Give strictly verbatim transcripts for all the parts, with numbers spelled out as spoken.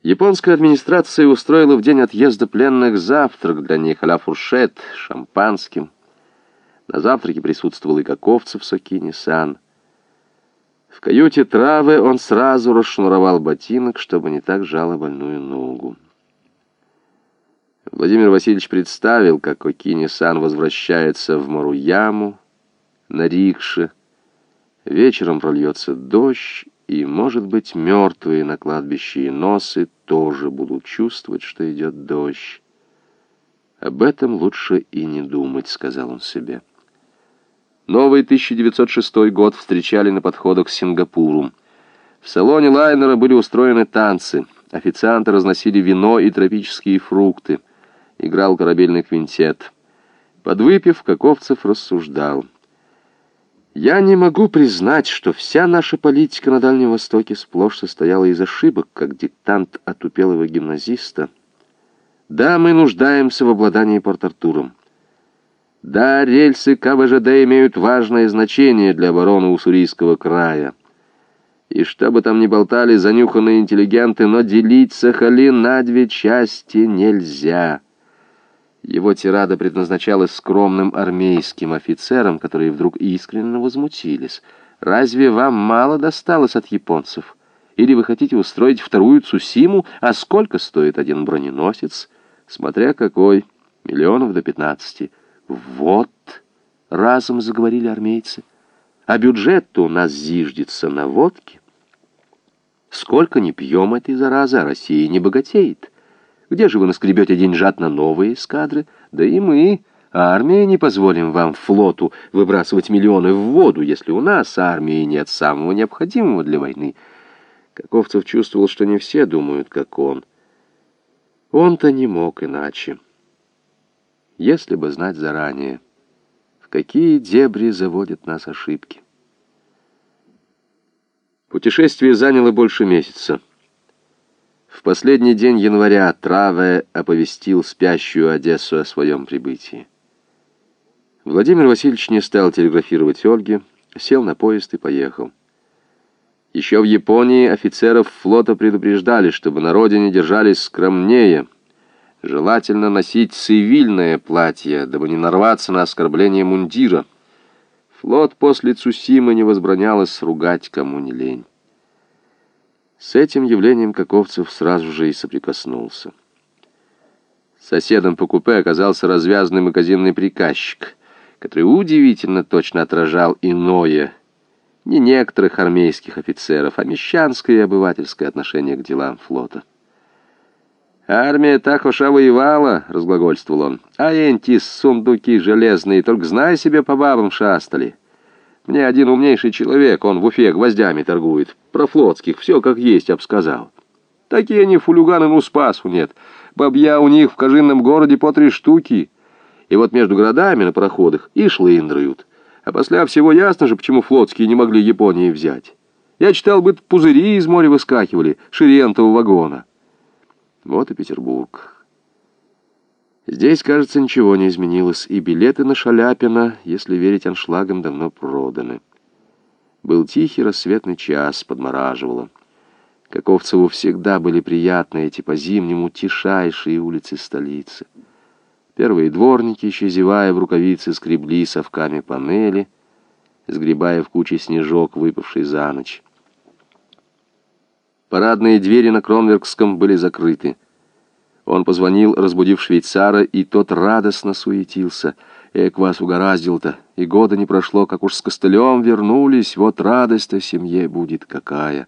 Японская администрация устроила в день отъезда пленных завтрак для них а-ля фуршет с шампанским. На завтраке присутствовал и Каковцев с Окини-сан. В каюте Травы он сразу расшнуровал ботинок, чтобы не так жало больную ногу. Владимир Васильевич представил, как Окини-сан возвращается в Маруяму на рикше. Вечером прольется дождь, и, может быть, мертвые на кладбище Иносы тоже будут чувствовать, что идет дождь. «Об этом лучше и не думать», — сказал он себе. Новый тысяча девятьсот шестой год встречали на подходах к Сингапуру. В салоне лайнера были устроены танцы. Официанты разносили вино и тропические фрукты. Играл корабельный квинтет. Подвыпив, Каковцев рассуждал. «Я не могу признать, что вся наша политика на Дальнем Востоке сплошь состояла из ошибок, как диктант отупелого гимназиста. Да, мы нуждаемся в обладании Порт-Артуром. Да, рельсы ка вэ жэ дэ имеют важное значение для обороны Уссурийского края. И что бы там ни болтали занюханные интеллигенты, но делить Сахалин на две части нельзя». Его тирада предназначалась скромным армейским офицерам, которые вдруг искренне возмутились. «Разве вам мало досталось от японцев? Или вы хотите устроить вторую Цусиму? А сколько стоит один броненосец? Смотря какой. Миллионов до пятнадцати». «Вот», — разом заговорили армейцы, — «а бюджет-то у нас зиждется на водке. Сколько ни пьем этой заразы, а Россия не богатеет. Где же вы наскребете деньжат на новые эскадры? Да и мы, армия, не позволим вам, флоту, выбрасывать миллионы в воду, если у нас армии нет самого необходимого для войны». Каковцев чувствовал, что не все думают, как он. Он-то не мог иначе. Если бы знать заранее, в какие дебри заводят нас ошибки. Путешествие заняло больше месяца. В последний день января Траве оповестил спящую Одессу о своем прибытии. Владимир Васильевич не стал телеграфировать Ольге, сел на поезд и поехал. Еще в Японии офицеров флота предупреждали, чтобы на родине держались скромнее. Желательно носить цивильное платье, дабы не нарваться на оскорбление мундира. Флот после Цусимы не возбранялось ругать, кому не лень. С этим явлением Каковцев сразу же и соприкоснулся. Соседом по купе оказался развязанный магазинный приказчик, который удивительно точно отражал иное, не некоторых армейских офицеров, а мещанское и обывательское отношение к делам флота. «Армия так уж воевала», — разглагольствовал он, — «а энти сундуки железные, только знай себе, по бабам шастали. Мне один умнейший человек, он в Уфе гвоздями торгует, про флотских все как есть обсказал. Такие они фулюганы, ну спасу нет. Бабья у них в кожинном городе по три штуки. И вот между городами на пароходах и шлындрают. А после всего ясно же, почему флотские не могли Японии взять. Я читал, бы пузыри из моря выскакивали, шириентового вагона». Вот и Петербург. Здесь, кажется, ничего не изменилось, и билеты на Шаляпина, если верить аншлагам, давно проданы. Был тихий рассветный час, подмораживало. Каковцеву всегда были приятны эти по-зимнему тишайшие улицы столицы. Первые дворники, еще зевая в рукавицы, скребли совками панели, сгребая в куче снежок, выпавший за ночь. Парадные двери на Кронверкском были закрыты. Он позвонил, разбудив швейцара, и тот радостно суетился. «Эк, вас угораздил-то, и года не прошло, как уж с костылем вернулись, вот радость-то семье будет какая!»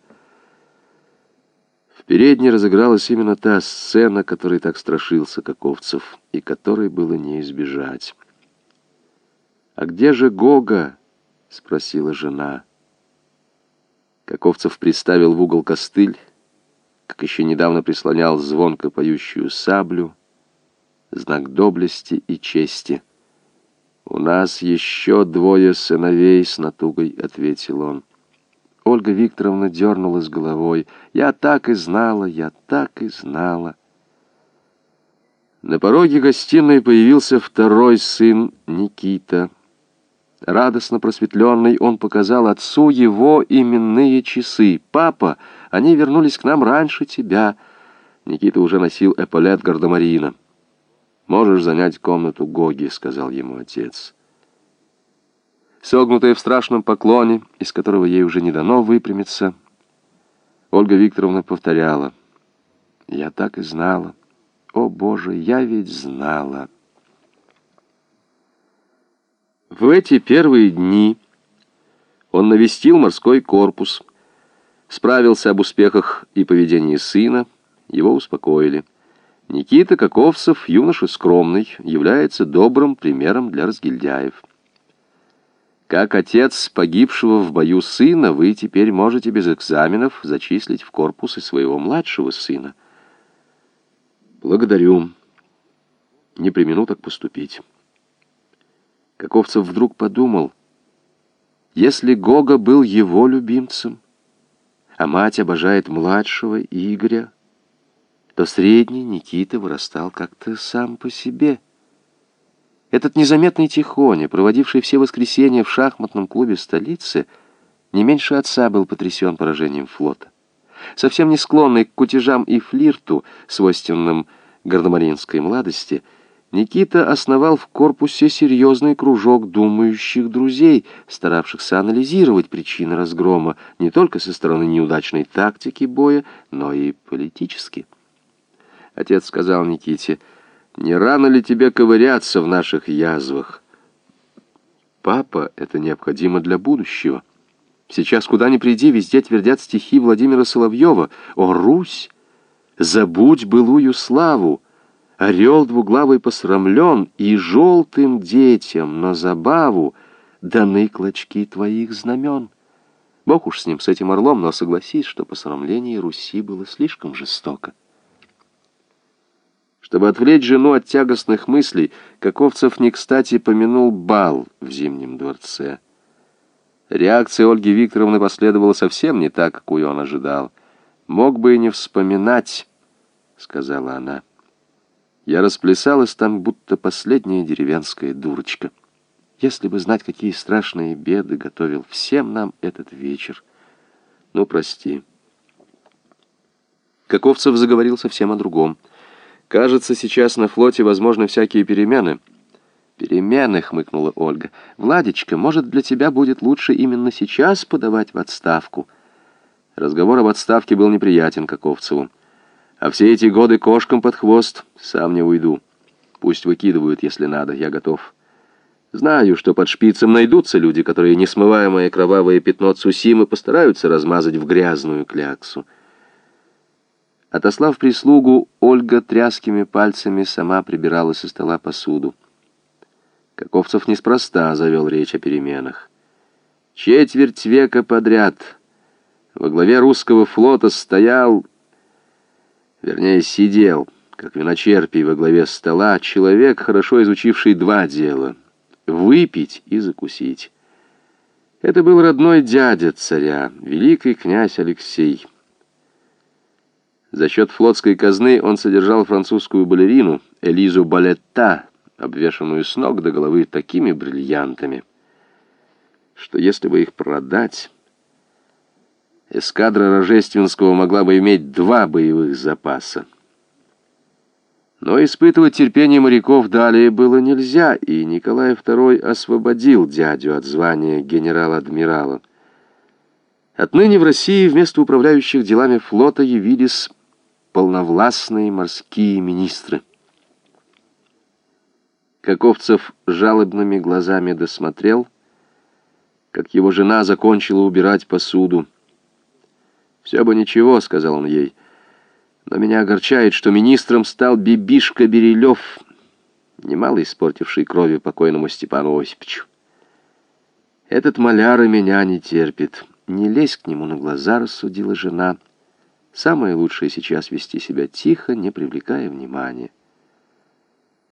В передней разыгралась именно та сцена, которой так страшился Каковцев, и которой было не избежать. «А где же Гога?» — спросила жена. Каковцев приставил в угол костыль, как еще недавно прислонял звонко поющую саблю, знак доблести и чести. «У нас еще двое сыновей», — с натугой ответил он. Ольга Викторовна дернулась головой. «Я так и знала, я так и знала». На пороге гостиной появился второй сын, Никита. Радостно просветленный, он показал отцу его именные часы. «Папа, они вернулись к нам раньше тебя». Никита уже носил эполет гардемарина. «Можешь занять комнату Гоги», — сказал ему отец. Согнутая в страшном поклоне, из которого ей уже не дано выпрямиться, Ольга Викторовна повторяла: «Я так и знала. О, Боже, я ведь знала». В эти первые дни он навестил морской корпус, справился об успехах и поведении сына, его успокоили. Никита Каковцев, юноша скромный, является добрым примером для разгильдяев. Как отец погибшего в бою сына, вы теперь можете без экзаменов зачислить в корпус и своего младшего сына. Благодарю. Не премину так поступить. Каковцев вдруг подумал, если Гога был его любимцем, а мать обожает младшего Игоря, то средний Никита вырастал как-то сам по себе. Этот незаметный Тихоня, проводивший все воскресенья в шахматном клубе столицы, не меньше отца был потрясен поражением флота. Совсем не склонный к кутежам и флирту, свойственным гардемаринской младости, Никита основал в корпусе серьезный кружок думающих друзей, старавшихся анализировать причины разгрома не только со стороны неудачной тактики боя, но и политически. Отец сказал Никите: «Не рано ли тебе ковыряться в наших язвах?» «Папа, это необходимо для будущего. Сейчас куда ни приди, везде твердят стихи Владимира Соловьева: «О, Русь, забудь былую славу! Орел двуглавый посрамлен, и желтым детям на забаву даны клочки твоих знамен». Бог уж с ним, с этим орлом, но согласись, что посрамление Руси было слишком жестоко. Чтобы отвлечь жену от тягостных мыслей, Каковцев не кстати помянул бал в Зимнем дворце. Реакция Ольги Викторовны последовала совсем не так, какую он ожидал. «Мог бы и не вспоминать», — сказала она. «Я расплясалась там, будто последняя деревенская дурочка. Если бы знать, какие страшные беды готовил всем нам этот вечер. Ну, прости». Каковцев заговорил совсем о другом. «Кажется, сейчас на флоте возможны всякие перемены». «Перемены», — хмыкнула Ольга. «Владечка, может, для тебя будет лучше именно сейчас подавать в отставку?» Разговор об отставке был неприятен Каковцеву. «А все эти годы кошкам под хвост, сам не уйду. Пусть выкидывают, если надо, я готов. Знаю, что под шпицем найдутся люди, которые несмываемое кровавое пятно Цусимы постараются размазать в грязную кляксу». Отослав прислугу, Ольга тряскими пальцами сама прибирала со стола посуду. Каковцев неспроста завел речь о переменах. Четверть века подряд во главе русского флота стоял, вернее, сидел, как виночерпий во главе стола, человек, хорошо изучивший два дела — выпить и закусить. Это был родной дядя царя, великий князь Алексей. За счет флотской казны он содержал французскую балерину Элизу Балетта, обвешанную с ног до головы такими бриллиантами, что если бы их продать, эскадра Рожественского могла бы иметь два боевых запаса. Но испытывать терпение моряков далее было нельзя, и Николай второй освободил дядю от звания генерал-адмирала. Отныне в России вместо управляющих делами флота явились полновластные морские министры. Каковцев жалобными глазами досмотрел, как его жена закончила убирать посуду. «Все бы ничего», — сказал он ей, — «но меня огорчает, что министром стал Бибишка Берилев, немало испортивший крови покойному Степану Осиповичу. Этот маляр и меня не терпит. Не лезь к нему на глаза», — рассудила жена. «Самое лучшее сейчас вести себя тихо, не привлекая внимания».